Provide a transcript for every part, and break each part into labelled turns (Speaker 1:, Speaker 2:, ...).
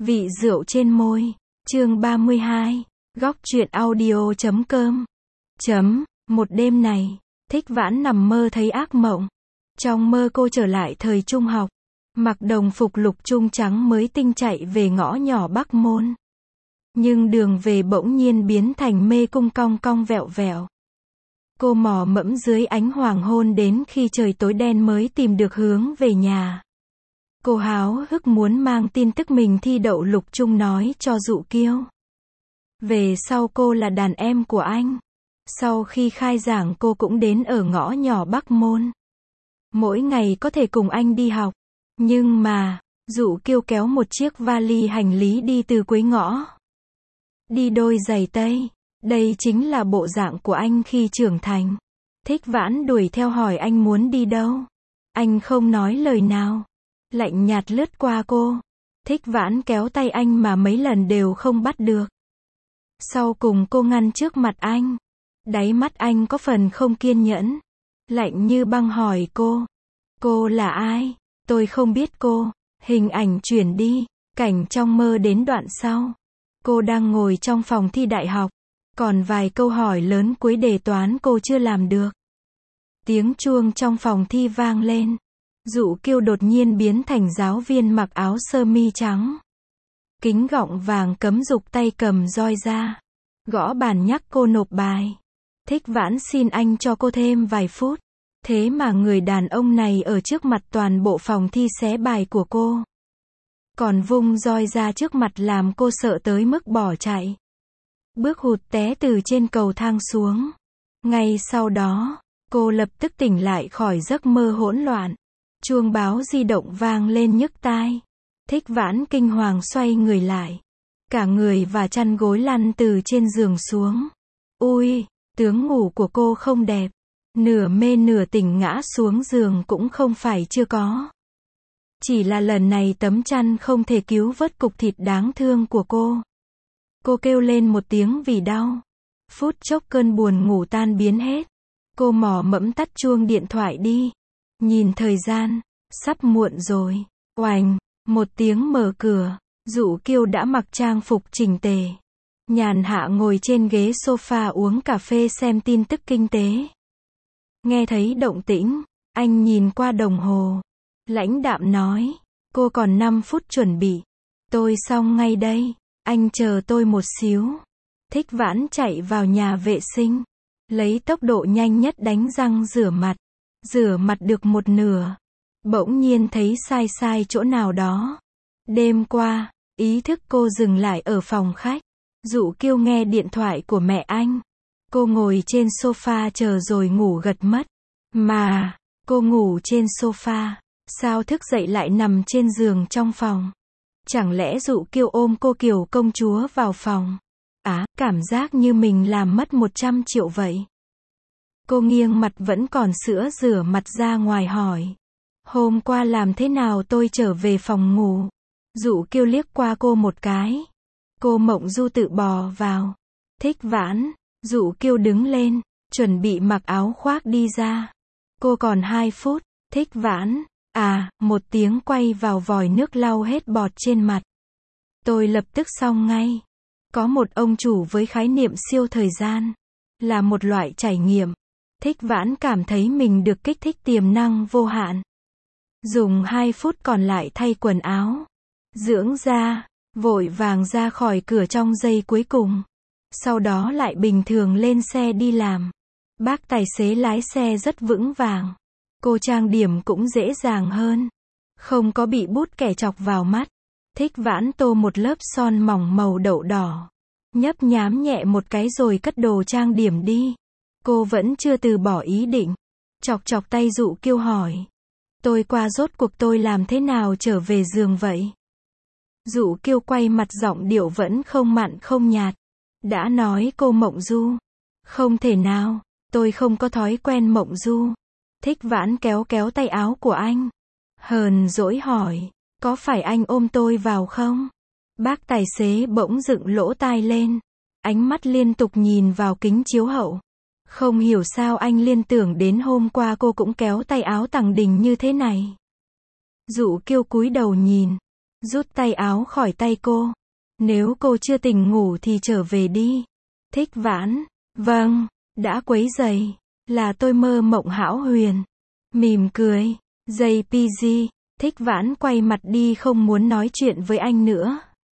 Speaker 1: Vị rượu trên môi. Chương 32. Góc truyện audio.com. Một đêm này, Thích Vãn nằm mơ thấy ác mộng. Trong mơ cô trở lại thời trung học, mặc đồng phục lục trung trắng mới tinh chạy về ngõ nhỏ Bắc Môn. Nhưng đường về bỗng nhiên biến thành mê cung cong cong vẹo vẹo. Cô mò mẫm dưới ánh hoàng hôn đến khi trời tối đen mới tìm được hướng về nhà. Cô háo hức muốn mang tin tức mình thi đậu lục trung nói cho Dụ Kiêu. Về sau cô là đàn em của anh. Sau khi khai giảng cô cũng đến ở ngõ nhỏ Bắc Môn. Mỗi ngày có thể cùng anh đi học. Nhưng mà, Dụ Kiêu kéo một chiếc vali hành lý đi từ cuối ngõ. Đi đôi giày tây. Đây chính là bộ dạng của anh khi trưởng thành. Thích Vãn đuổi theo hỏi anh muốn đi đâu. Anh không nói lời nào. Lạnh nhạt lướt qua cô. Thích Vãn kéo tay anh mà mấy lần đều không bắt được. Sau cùng cô ngăn trước mặt anh. Đáy mắt anh có phần không kiên nhẫn. Lạnh như băng hỏi cô. Cô là ai? Tôi không biết cô. Hình ảnh chuyển đi. Cảnh trong mơ đến đoạn sau. Cô đang ngồi trong phòng thi đại học. Còn vài câu hỏi lớn cuối đề toán cô chưa làm được. Tiếng chuông trong phòng thi vang lên. Dụ Kiêu đột nhiên biến thành giáo viên mặc áo sơ mi trắng. Kính gọng vàng cấm dục tay cầm roi ra. Gõ bàn nhắc cô nộp bài. Thích Vãn xin anh cho cô thêm vài phút. Thế mà người đàn ông này ở trước mặt toàn bộ phòng thi xé bài của cô. Còn vung roi ra trước mặt làm cô sợ tới mức bỏ chạy. Bước hụt té từ trên cầu thang xuống. Ngay sau đó, cô lập tức tỉnh lại khỏi giấc mơ hỗn loạn. Chuông báo di động vang lên nhức tai. Thích Vãn kinh hoàng xoay người lại. Cả người và chăn gối lăn từ trên giường xuống. Ui, tướng ngủ của cô không đẹp. Nửa mê nửa tỉnh ngã xuống giường cũng không phải chưa có. Chỉ là lần này tấm chăn không thể cứu vớt cục thịt đáng thương của cô. Cô kêu lên một tiếng vì đau. Phút chốc cơn buồn ngủ tan biến hết. Cô mò mẫm tắt chuông điện thoại đi. Nhìn thời gian, sắp muộn rồi. Oành, một tiếng mở cửa. Dụ Kiêu đã mặc trang phục chỉnh tề. Nhàn hạ ngồi trên ghế sofa uống cà phê xem tin tức kinh tế. Nghe thấy động tĩnh, anh nhìn qua đồng hồ. Lãnh đạm nói, cô còn 5 phút chuẩn bị. Tôi xong ngay đây, anh chờ tôi một xíu. Thích Vãn chạy vào nhà vệ sinh. Lấy tốc độ nhanh nhất đánh răng rửa mặt. Rửa mặt được một nửa. Bỗng nhiên thấy sai chỗ nào đó. Đêm qua, ý thức cô dừng lại ở phòng khách. Dụ Kiêu nghe điện thoại của mẹ anh. Cô ngồi trên sofa chờ rồi ngủ gật mất. Mà, cô ngủ trên sofa, sao thức dậy lại nằm trên giường trong phòng? Chẳng lẽ Dụ Kiêu ôm cô kiểu công chúa vào phòng? Cảm giác như mình làm mất 100 triệu vậy. Cô nghiêng mặt vẫn còn sữa rửa mặt ra ngoài hỏi. Hôm qua làm thế nào tôi trở về phòng ngủ? Dụ Kiêu liếc qua cô một cái. Cô mộng du tự bò vào. Thích Vãn. Dụ Kiêu đứng lên, chuẩn bị mặc áo khoác đi ra. Cô còn 2 phút. Thích Vãn. Một tiếng quay vào vòi nước lau hết bọt trên mặt. Tôi lập tức xong ngay. Có một ông chủ với khái niệm siêu thời gian. Là một loại trải nghiệm. Thích Vãn cảm thấy mình được kích thích tiềm năng vô hạn. Dùng 2 phút còn lại thay quần áo. Dưỡng da. Vội vàng ra khỏi cửa trong giây cuối cùng. Sau đó lại bình thường lên xe đi làm. Bác tài xế lái xe rất vững vàng. Cô trang điểm cũng dễ dàng hơn. Không có bị bút kẻ chọc vào mắt. Thích Vãn tô một lớp son mỏng màu đậu đỏ. Nhấp nhám nhẹ một cái rồi cất đồ trang điểm đi. Cô vẫn chưa từ bỏ ý định. Chọc tay Dụ Kiêu hỏi. Tôi qua rốt cuộc tôi làm thế nào trở về giường vậy? Dụ Kiêu quay mặt giọng điệu vẫn không mặn không nhạt. Đã nói cô mộng du. Không thể nào, tôi không có thói quen mộng du. Thích Vãn kéo tay áo của anh. Hờn dỗi hỏi, có phải anh ôm tôi vào không? Bác tài xế bỗng dựng lỗ tai lên. Ánh mắt liên tục nhìn vào kính chiếu hậu. Không hiểu sao anh liên tưởng đến hôm qua cô cũng kéo tay áo Tằng Đình như thế này. Dụ Kiêu cúi đầu nhìn. rút tay áo khỏi tay cô. Nếu cô chưa tỉnh ngủ thì trở về đi. Thích Vãn, vâng, đã quấy rầy, là tôi mơ mộng hão huyền. Mỉm cười, JPG, Thích Vãn quay mặt đi không muốn nói chuyện với anh nữa.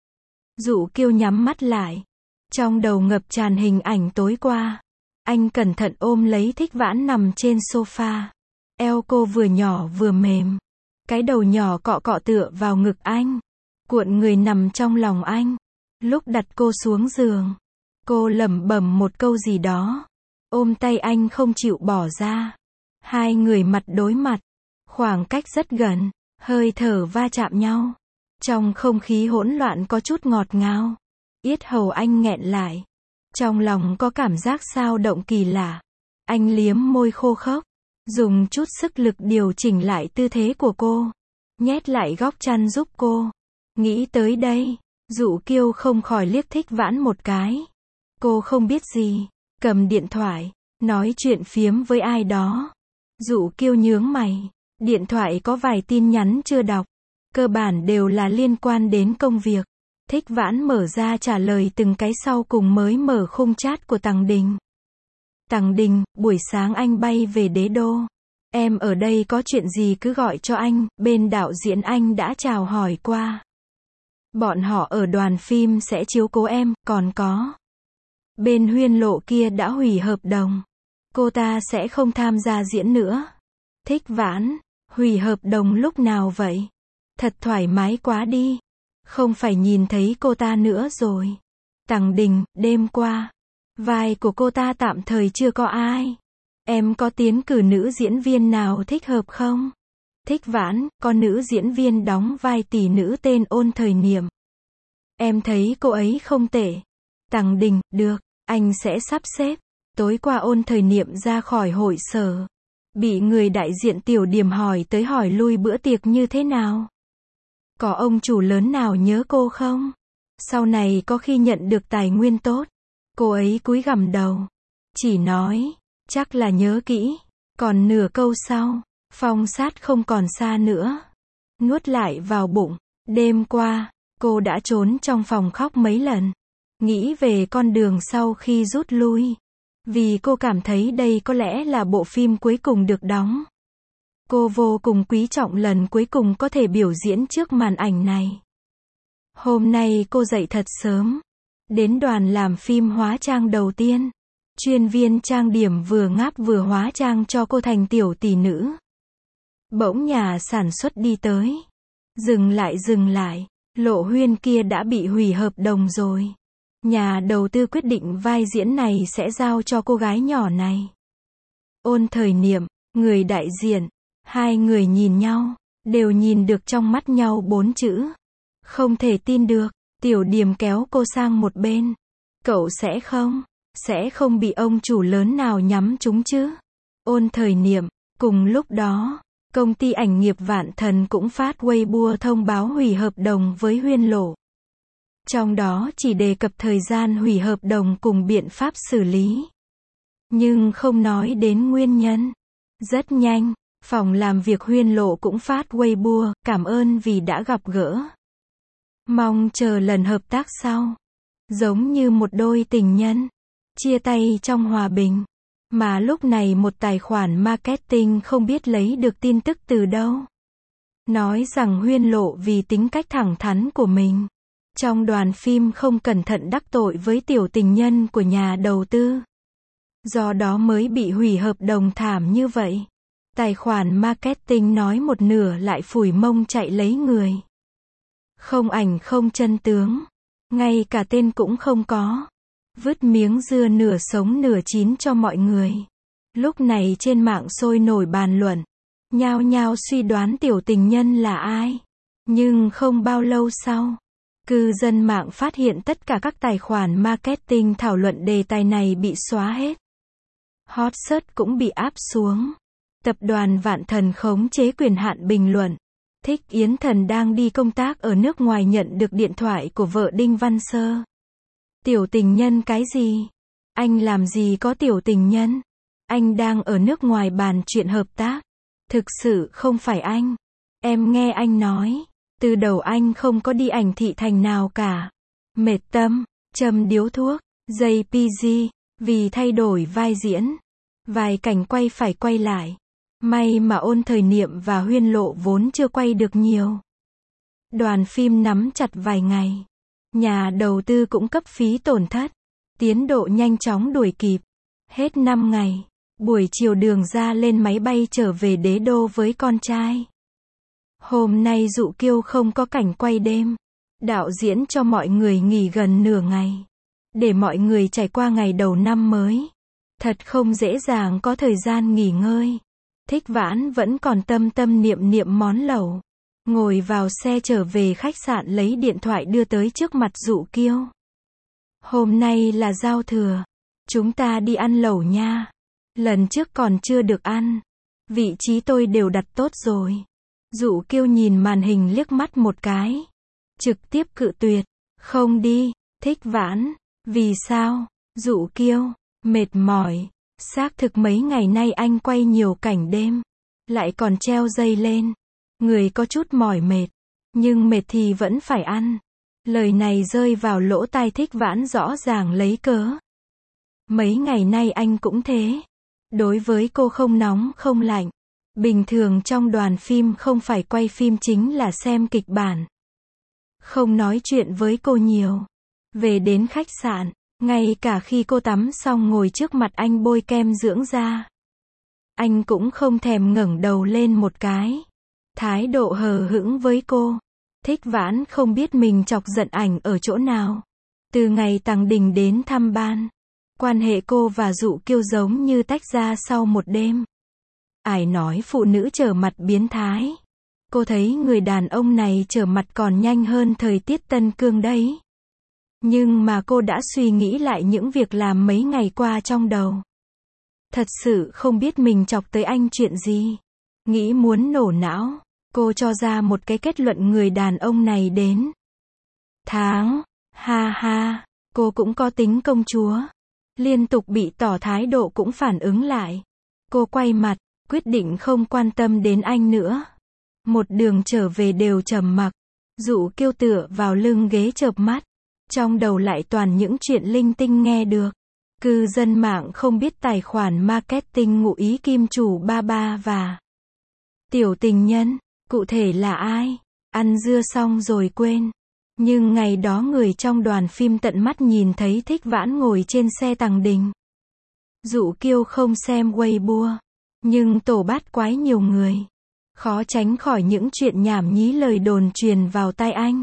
Speaker 1: Dụ Kiêu nhắm mắt lại. Trong đầu ngập tràn hình ảnh tối qua. Anh cẩn thận ôm lấy Thích Vãn nằm trên sofa. Eo cô vừa nhỏ vừa mềm. Cái đầu nhỏ cọ cọ tựa vào ngực anh. Cuộn người nằm trong lòng anh. Lúc đặt cô xuống giường, cô lẩm bẩm một câu gì đó. Ôm tay anh không chịu bỏ ra. Hai người mặt đối mặt. Khoảng cách rất gần. Hơi thở va chạm nhau. Trong không khí hỗn loạn có chút ngọt ngào. Yết hầu anh nghẹn lại. Trong lòng có cảm giác xao động kỳ lạ. Anh liếm môi khô khốc. Dùng chút sức lực điều chỉnh lại tư thế của cô. Nhét lại góc chăn giúp cô. Nghĩ tới đây, Dụ Kiêu không khỏi liếc Thích Vãn một cái. Cô không biết gì. Cầm điện thoại. Nói chuyện phiếm với ai đó. Dụ Kiêu nhướng mày. Điện thoại có vài tin nhắn chưa đọc. Cơ bản đều là liên quan đến công việc. Thích Vãn mở ra trả lời từng cái sau cùng mới mở khung chat của Tằng Đình. Tằng Đình, buổi sáng anh bay về Đế Đô. Em ở đây có chuyện gì cứ gọi cho anh, bên đạo diễn anh đã chào hỏi qua. Bọn họ ở đoàn phim sẽ chiếu cố em, còn có. Bên Huyên Lộ kia đã hủy hợp đồng. Cô ta sẽ không tham gia diễn nữa. Thích Vãn, hủy hợp đồng lúc nào vậy? Thật thoải mái quá đi. Không phải nhìn thấy cô ta nữa rồi. Tằng Đình, đêm qua, vai của cô ta tạm thời chưa có ai. Em có tiến cử nữ diễn viên nào thích hợp không? Thích Vãn, có nữ diễn viên đóng vai tỷ nữ tên Ôn Thời Niệm. Em thấy cô ấy không tệ. Tằng Đình, được, anh sẽ sắp xếp. Tối qua Ôn Thời Niệm ra khỏi hội sở. Bị người đại diện Tiểu Điểm hỏi tới hỏi lui bữa tiệc như thế nào? Có ông chủ lớn nào nhớ cô không? Sau này có khi nhận được tài nguyên tốt. Cô ấy cúi gằm đầu. Chỉ nói, chắc là nhớ kỹ. Còn nửa câu sau, phong sát không còn xa nữa. Nuốt lại vào bụng. Đêm qua, cô đã trốn trong phòng khóc mấy lần. Nghĩ về con đường sau khi rút lui. Vì cô cảm thấy đây có lẽ là bộ phim cuối cùng được đóng. Cô vô cùng quý trọng lần cuối cùng có thể biểu diễn trước màn ảnh này. Hôm nay cô dậy thật sớm. Đến đoàn làm phim hóa trang đầu tiên. Chuyên viên trang điểm vừa ngáp vừa hóa trang cho cô thành tiểu tỷ nữ. Bỗng nhà sản xuất đi tới. Dừng lại. Lộ Huyên kia đã bị hủy hợp đồng rồi. Nhà đầu tư quyết định vai diễn này sẽ giao cho cô gái nhỏ này. Ôn Thời Niệm, người đại diện. Hai người nhìn nhau, đều nhìn được trong mắt nhau 4 chữ. Không thể tin được. Tiểu Điểm kéo cô sang một bên. Cậu sẽ không bị ông chủ lớn nào nhắm trúng chứ? Ôn Thời Niệm. Cùng lúc đó, công ty ảnh nghiệp Vạn Thần cũng phát Weibo thông báo hủy hợp đồng với Huyên Lộ. Trong đó chỉ đề cập thời gian hủy hợp đồng cùng biện pháp xử lý. Nhưng không nói đến nguyên nhân. Rất nhanh, phòng làm việc Huyên Lộ cũng phát Weibo, cảm ơn vì đã gặp gỡ. Mong chờ lần hợp tác sau. Giống như một đôi tình nhân. Chia tay trong hòa bình. Mà lúc này một tài khoản marketing không biết lấy được tin tức từ đâu. Nói rằng Huyên Lộ vì tính cách thẳng thắn của mình. Trong đoàn phim không cẩn thận đắc tội với tiểu tình nhân của nhà đầu tư. Do đó mới bị hủy hợp đồng thảm như vậy. Tài khoản marketing nói một nửa lại phủi mông chạy lấy người. Không ảnh không chân tướng. Ngay cả tên cũng không có. Vứt miếng dưa nửa sống nửa chín cho mọi người. Lúc này trên mạng sôi nổi bàn luận. Nhao nhao suy đoán tiểu tình nhân là ai. Nhưng không bao lâu sau, cư dân mạng phát hiện tất cả các tài khoản marketing thảo luận đề tài này bị xóa hết. Hot search cũng bị áp xuống. Tập đoàn Vạn Thần khống chế quyền hạn bình luận. Thích Yến Thần đang đi công tác ở nước ngoài nhận được điện thoại của vợ Đinh Văn Sơ. Tiểu tình nhân cái gì? Anh làm gì có tiểu tình nhân? Anh đang ở nước ngoài bàn chuyện hợp tác. Thực sự không phải anh. Em nghe anh nói. Từ đầu anh không có đi ảnh thị thành nào cả. Mệt tâm, châm điếu thuốc, JPG, vì thay đổi vai diễn. Vài cảnh quay phải quay lại. May mà Ôn Thời Niệm và Huyên Lộ vốn chưa quay được nhiều. Đoàn phim nắm chặt vài ngày. Nhà đầu tư cũng cấp phí tổn thất. Tiến độ nhanh chóng đuổi kịp. Hết 5 ngày. Buổi chiều Đường Ra lên máy bay trở về Đế Đô với con trai. Hôm nay Dụ Kiêu không có cảnh quay đêm. Đạo diễn cho mọi người nghỉ gần nửa ngày. Để mọi người trải qua ngày đầu năm mới. Thật không dễ dàng có thời gian nghỉ ngơi. Thích Vãn vẫn còn tâm tâm niệm niệm món lẩu. Ngồi vào xe trở về khách sạn lấy điện thoại đưa tới trước mặt Dụ Kiêu. Hôm nay là giao thừa. Chúng ta đi ăn lẩu nha. Lần trước còn chưa được ăn. Vị trí tôi đều đặt tốt rồi. Dụ Kiêu nhìn màn hình liếc mắt một cái. Trực tiếp cự tuyệt. Không đi. Thích Vãn. Vì sao? Dụ Kiêu. Mệt mỏi. Xác thực mấy ngày nay anh quay nhiều cảnh đêm. Lại còn treo dây lên. Người có chút mỏi mệt. Nhưng mệt thì vẫn phải ăn. Lời này rơi vào lỗ tai Thích Vãn rõ ràng lấy cớ. Mấy ngày nay anh cũng thế. Đối với cô không nóng không lạnh. Bình thường trong đoàn phim không phải quay phim chính là xem kịch bản. Không nói chuyện với cô nhiều. Về đến khách sạn, ngay cả khi cô tắm xong ngồi trước mặt anh bôi kem dưỡng da. Anh cũng không thèm ngẩng đầu lên một cái. Thái độ hờ hững với cô. Thích Vãn không biết mình chọc giận ảnh ở chỗ nào. Từ ngày Tằng Đình đến thăm ban, quan hệ cô và Dụ Kiêu giống như tách ra sau một đêm. Ai nói phụ nữ trở mặt biến thái. Cô thấy người đàn ông này trở mặt còn nhanh hơn thời tiết Tân Cương đấy. Nhưng mà cô đã suy nghĩ lại những việc làm mấy ngày qua trong đầu. Thật sự không biết mình chọc tới anh chuyện gì. Nghĩ muốn nổ não. Cô cho ra một cái kết luận người đàn ông này đến tháng. Ha ha. Cô cũng có tính công chúa. Liên tục bị tỏ thái độ cũng phản ứng lại. Cô quay mặt. Quyết định không quan tâm đến anh nữa. Một đường trở về đều trầm mặc. Dụ Kiêu tựa vào lưng ghế chợp mắt. Trong đầu lại toàn những chuyện linh tinh nghe được. Cư dân mạng không biết tài khoản marketing ngụ ý kim chủ ba ba và tiểu tình nhân. Cụ thể là ai? Ăn dưa xong rồi quên. Nhưng ngày đó người trong đoàn phim tận mắt nhìn thấy Thích Vãn ngồi trên xe Tằng Đình. Dụ Kiêu không xem Weibo. Nhưng tổ bát quái nhiều người. Khó tránh khỏi những chuyện nhảm nhí lời đồn truyền vào tai anh.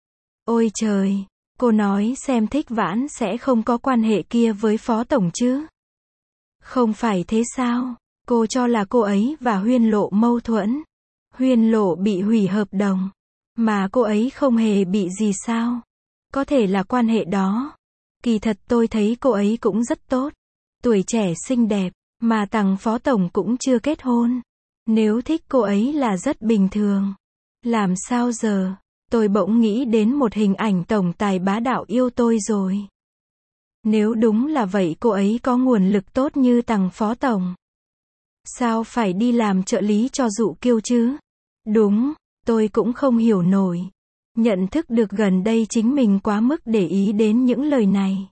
Speaker 1: Ôi trời! Cô nói xem Thích Vãn sẽ không có quan hệ kia với phó tổng chứ? Không phải thế sao? Cô cho là cô ấy và Huyên Lộ mâu thuẫn. Huyên Lộ bị hủy hợp đồng. Mà cô ấy không hề bị gì sao? Có thể là quan hệ đó. Kỳ thật tôi thấy cô ấy cũng rất tốt. Tuổi trẻ xinh đẹp. Mà Tằng phó tổng cũng chưa kết hôn. Nếu thích cô ấy là rất bình thường. Làm sao giờ? Tôi bỗng nghĩ đến một hình ảnh tổng tài bá đạo yêu tôi rồi. Nếu đúng là vậy cô ấy có nguồn lực tốt như Tằng phó tổng. Sao phải đi làm trợ lý cho Dụ Kiêu chứ? Đúng, tôi cũng không hiểu nổi. Nhận thức được gần đây chính mình quá mức để ý đến những lời này.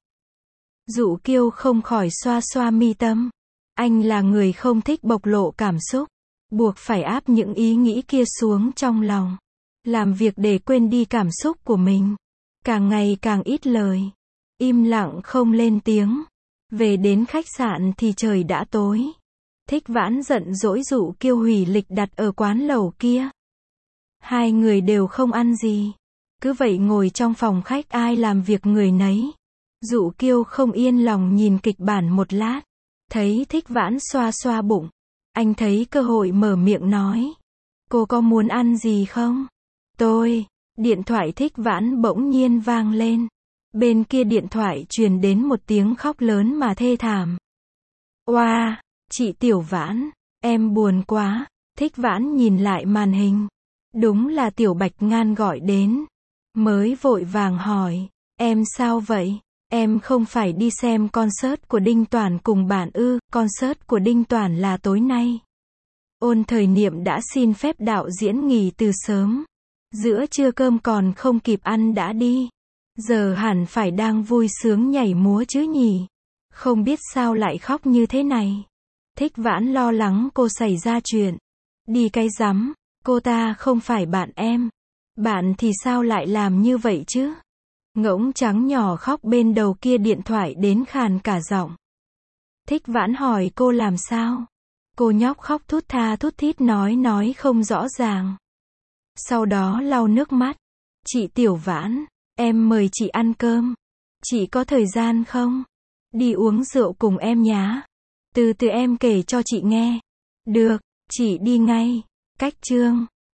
Speaker 1: Dụ Kiêu không khỏi xoa xoa mi tâm. Anh là người không thích bộc lộ cảm xúc. Buộc phải áp những ý nghĩ kia xuống trong lòng. Làm việc để quên đi cảm xúc của mình. Càng ngày càng ít lời. Im lặng không lên tiếng. Về đến khách sạn thì trời đã tối. Thích Vãn giận dỗi Dụ Kiêu hủy lịch đặt ở quán lẩu kia. Hai người đều không ăn gì. Cứ vậy ngồi trong phòng khách ai làm việc người nấy. Dụ Kiêu không yên lòng nhìn kịch bản một lát. Thấy Thích Vãn xoa xoa bụng. Anh thấy cơ hội mở miệng nói. Cô có muốn ăn gì không? Điện thoại Thích Vãn bỗng nhiên vang lên. Bên kia điện thoại truyền đến một tiếng khóc lớn mà thê thảm. Oa, chị Tiểu Vãn, em buồn quá. Thích Vãn nhìn lại màn hình. Đúng là Tiểu Bạch Ngan gọi đến. Mới vội vàng hỏi, em sao vậy? Em không phải đi xem concert của Đinh Toản cùng bạn ư? Concert của Đinh Toản là tối nay. Ôn Thời Niệm đã xin phép đạo diễn nghỉ từ sớm. Giữa trưa cơm còn không kịp ăn đã đi. Giờ hẳn phải đang vui sướng nhảy múa chứ nhỉ? Không biết sao lại khóc như thế này. Thích Vãn lo lắng cô xảy ra chuyện. Đi cái rắm, cô ta không phải bạn em. Bạn thì sao lại làm như vậy chứ? Ngỗng trắng nhỏ khóc bên đầu kia điện thoại đến khàn cả giọng. Thích Vãn hỏi cô làm sao? Cô nhóc khóc thút tha thút thít nói không rõ ràng. Sau đó lau nước mắt. Chị Tiểu Vãn, em mời chị ăn cơm. Chị có thời gian không? Đi uống rượu cùng em nhá. Từ từ em kể cho chị nghe. Được, chị đi ngay. Cách chương